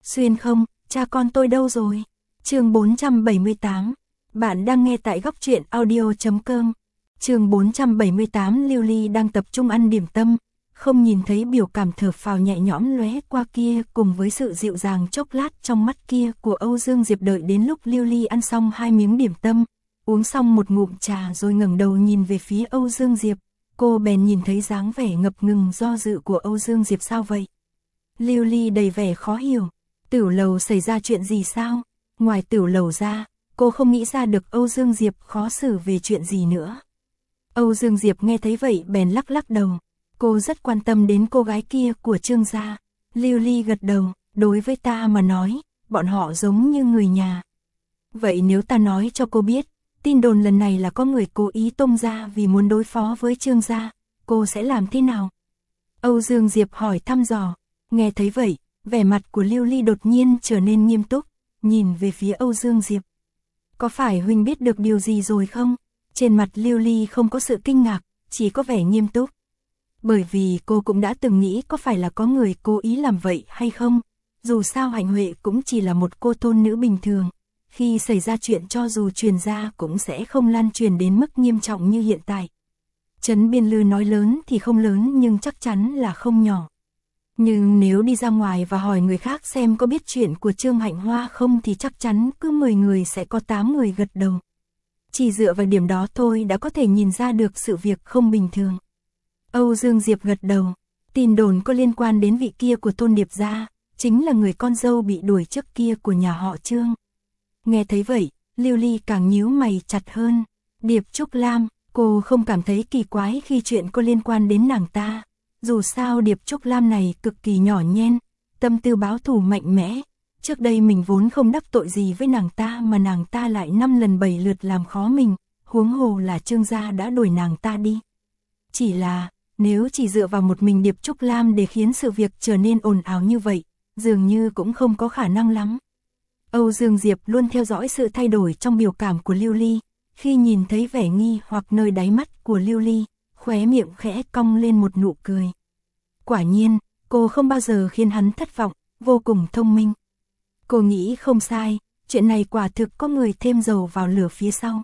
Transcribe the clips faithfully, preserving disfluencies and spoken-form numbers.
Xuyên không, cha con tôi đâu rồi? Chương bốn trăm bảy mươi tám. Bạn đang nghe tại góc truyện audio chấm com. Chương bốn trăm bảy mươi tám. Lưu Ly đang tập trung ăn điểm tâm, không nhìn thấy biểu cảm thở phào nhẹ nhõm lóe qua kia cùng với sự dịu dàng chốc lát trong mắt kia của Âu Dương Diệp. Đợi đến lúc Lưu Ly ăn xong hai miếng điểm tâm, uống xong một ngụm trà rồi ngẩng đầu nhìn về phía Âu Dương Diệp, cô bèn nhìn thấy dáng vẻ ngập ngừng do dự của Âu Dương Diệp. Sao vậy? Lưu Ly đầy vẻ khó hiểu. Tửu lầu xảy ra chuyện gì sao? Ngoài tửu lầu ra, cô không nghĩ ra được Âu Dương Diệp khó xử về chuyện gì nữa. Âu Dương Diệp nghe thấy vậy bèn lắc lắc đầu. Cô rất quan tâm đến cô gái kia của Trương gia. Lưu Ly gật đầu, đối với ta mà nói, bọn họ giống như người nhà. Vậy nếu ta nói cho cô biết, tin đồn lần này là có người cố ý tung ra vì muốn đối phó với Trương gia, cô sẽ làm thế nào? Âu Dương Diệp hỏi thăm dò. Nghe thấy vậy, vẻ mặt của Lưu Ly đột nhiên trở nên nghiêm túc, nhìn về phía Âu Dương Diệp. Có phải huynh biết được điều gì rồi không? Trên mặt Lưu Ly không có sự kinh ngạc, chỉ có vẻ nghiêm túc. Bởi vì cô cũng đã từng nghĩ có phải là có người cố ý làm vậy hay không? Dù sao Hạnh Huệ cũng chỉ là một cô thôn nữ bình thường. Khi xảy ra chuyện cho dù truyền ra cũng sẽ không lan truyền đến mức nghiêm trọng như hiện tại. Trấn Biên Lư nói lớn thì không lớn nhưng chắc chắn là không nhỏ. Nhưng nếu đi ra ngoài và hỏi người khác xem có biết chuyện của Trương Hạnh Hoa không thì chắc chắn cứ mười người sẽ có tám người gật đầu. Chỉ dựa vào điểm đó thôi đã có thể nhìn ra được sự việc không bình thường. Âu Dương Diệp gật đầu. Tin đồn có liên quan đến vị kia của thôn Điệp gia, chính là người con dâu bị đuổi trước kia của nhà họ Trương. Nghe thấy vậy, Lưu Ly càng nhíu mày chặt hơn. Điệp Trúc Lam, cô không cảm thấy kỳ quái khi chuyện có liên quan đến nàng ta. Dù sao Điệp Trúc Lam này cực kỳ nhỏ nhen, tâm tư báo thù mạnh mẽ. Trước đây mình vốn không đắc tội gì với nàng ta mà nàng ta lại năm lần bảy lượt làm khó mình, huống hồ là Trương gia đã đuổi nàng ta đi. Chỉ là, nếu chỉ dựa vào một mình Điệp Trúc Lam để khiến sự việc trở nên ồn ào như vậy, dường như cũng không có khả năng lắm. Âu Dương Diệp luôn theo dõi sự thay đổi trong biểu cảm của Lưu Ly, khi nhìn thấy vẻ nghi hoặc nơi đáy mắt của Lưu Ly, khóe miệng khẽ cong lên một nụ cười. Quả nhiên, cô không bao giờ khiến hắn thất vọng, vô cùng thông minh. Cô nghĩ không sai, chuyện này quả thực có người thêm dầu vào lửa phía sau.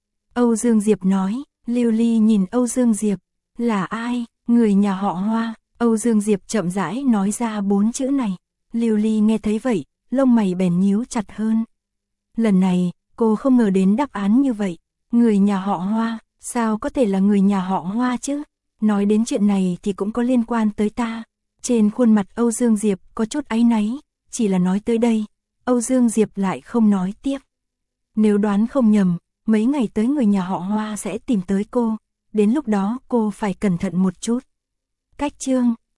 Âu Dương Diệp nói. Lưu Ly nhìn Âu Dương Diệp. Là ai? Người nhà họ Hoa. Âu Dương Diệp chậm rãi nói ra bốn chữ này. Lưu Ly nghe thấy vậy, lông mày bèn nhíu chặt hơn. Lần này, cô không ngờ đến đáp án như vậy. Người nhà họ Hoa, sao có thể là người nhà họ Hoa chứ? Nói đến chuyện này thì cũng có liên quan tới ta. Trên khuôn mặt Âu Dương Diệp có chút áy náy, chỉ là nói tới đây, Âu Dương Diệp lại không nói tiếp. Nếu đoán không nhầm, mấy ngày tới người nhà họ Hoa sẽ tìm tới cô, đến lúc đó cô phải cẩn thận một chút. Cách chương